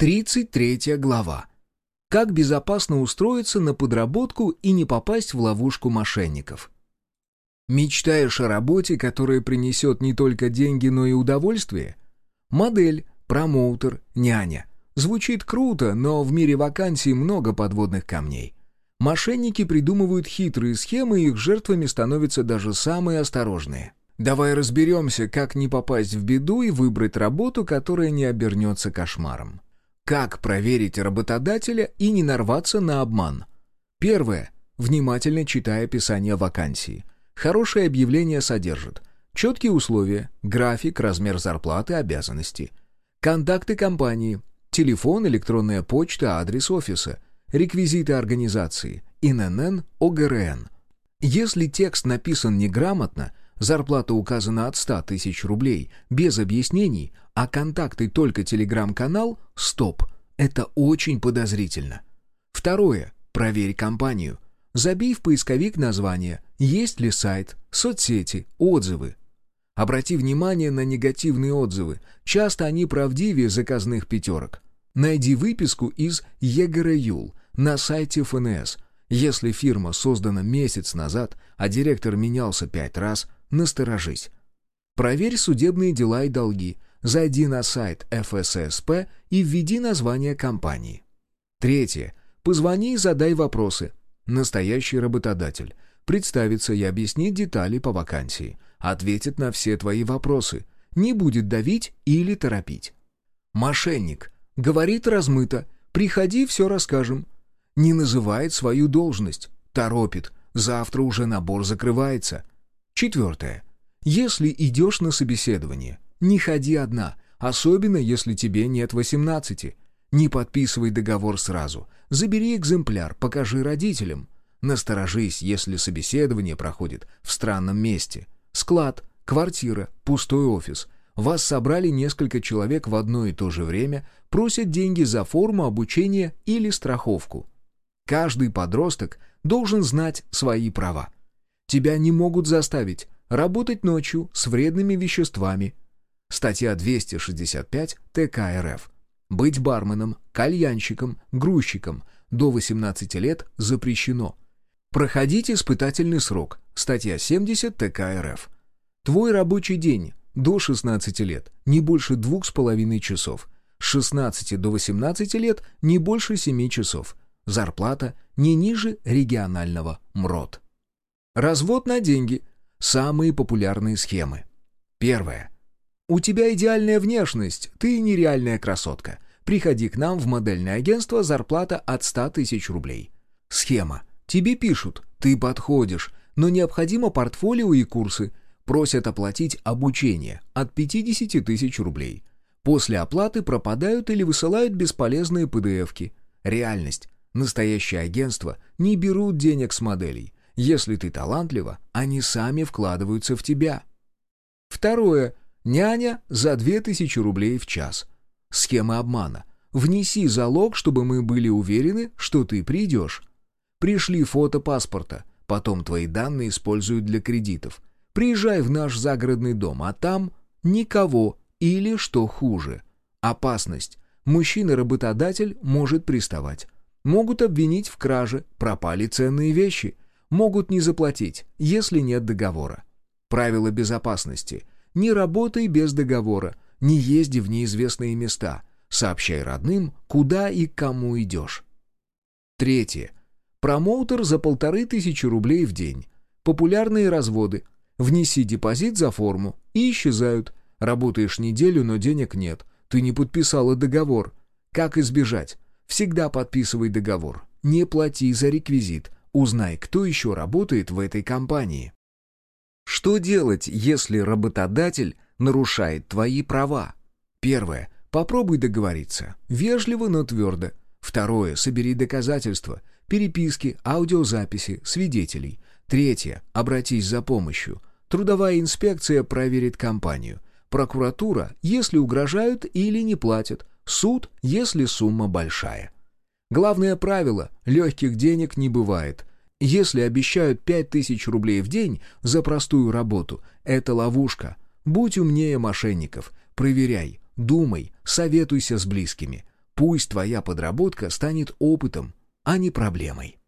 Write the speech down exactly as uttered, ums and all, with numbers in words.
тридцать третья глава. Как безопасно устроиться на подработку и не попасть в ловушку мошенников. Мечтаешь о работе, которая принесет не только деньги, но и удовольствие? Модель, промоутер, няня. Звучит круто, но в мире вакансий много подводных камней. Мошенники придумывают хитрые схемы, и их жертвами становятся даже самые осторожные. Давай разберемся, как не попасть в беду и выбрать работу, которая не обернется кошмаром. Как проверить работодателя и не нарваться на обман? Первое. Внимательно читай описание вакансии. Хорошее объявление содержит четкие условия, график, размер зарплаты, обязанности. Контакты компании, телефон, электронная почта, адрес офиса, реквизиты организации, эн эн эн, о гэ эр эн. Если текст написан неграмотно, зарплата указана от ста тысяч рублей, без объяснений, а контакты только телеграм-канал, стоп, это очень подозрительно. Второе. Проверь компанию. Забей в поисковик название, есть ли сайт, соцсети, отзывы. Обрати внимание на негативные отзывы, часто они правдивее заказных пятерок. Найди выписку из е гэ эр ю эл на сайте эф эн эс. Если фирма создана месяц назад, а директор менялся пять раз, насторожись. Проверь судебные дела и долги. Зайди на сайт эф эс эс пэ и введи название компании. Третье. Позвони и задай вопросы. Настоящий работодатель. Представится и объяснит детали по вакансии. Ответит на все твои вопросы. Не будет давить или торопить. Мошенник. Говорит размыто. Приходи, все расскажем. Не называет свою должность. Торопит. Завтра уже набор закрывается. Четвертое. Если идешь на собеседование, не ходи одна, особенно если тебе нет восемнадцати. Не подписывай договор сразу. Забери экземпляр, покажи родителям. Насторожись, если собеседование проходит в странном месте. Склад, квартира, пустой офис. Вас собрали несколько человек в одно и то же время, просят деньги за форму, обучение или страховку. Каждый подросток должен знать свои права. Тебя не могут заставить работать ночью с вредными веществами. Статья двести шестьдесят пять тэ ка эр эф. Быть барменом, кальянщиком, грузчиком до восемнадцати лет запрещено. Проходить испытательный срок. Статья семьдесят тэ ка эр эф. Твой рабочий день до шестнадцати лет не больше двух с половиной часов. С шестнадцати до восемнадцати лет не больше семи часов. Зарплата не ниже регионального МРОТ. Развод на деньги. Самые популярные схемы. Первое. У тебя идеальная внешность, ты нереальная красотка. Приходи к нам в модельное агентство, зарплата от ста тысяч рублей. Схема. Тебе пишут, ты подходишь, но необходимо портфолио и курсы. Просят оплатить обучение от пятидесяти тысяч рублей. После оплаты пропадают или высылают бесполезные пэ дэ эфки. Реальность. Настоящие агентства не берут денег с моделей. Если ты талантлива, они сами вкладываются в тебя. Второе. Няня за две тысячи рублей в час. Схема обмана. Внеси залог, чтобы мы были уверены, что ты придешь. Пришли фото паспорта, потом твои данные используют для кредитов. Приезжай в наш загородный дом, а там никого или, что хуже, опасность. Мужчина-работодатель может приставать. Могут обвинить в краже, пропали ценные вещи. Могут не заплатить, если нет договора. Правила безопасности. Не работай без договора, не езди в неизвестные места. Сообщай родным, куда и к кому идешь. Третье. Промоутер за полторы тысячи рублей в день. Популярные разводы. Внеси депозит за форму и исчезают. Работаешь неделю, но денег нет. Ты не подписала договор. Как избежать? Всегда подписывай договор. Не плати за реквизит. Узнай, кто еще работает в этой компании. Что делать, если работодатель нарушает твои права? Первое. Попробуй договориться. Вежливо, но твердо. Второе. Собери доказательства. Переписки, аудиозаписи, свидетелей. Третье. Обратись за помощью. Трудовая инспекция проверит компанию. Прокуратура, если угрожают или не платят. Суд, если сумма большая. Главное правило – легких денег не бывает. Если обещают пять тысяч рублей в день за простую работу, это ловушка. Будь умнее мошенников. Проверяй, думай, советуйся с близкими. Пусть твоя подработка станет опытом, а не проблемой.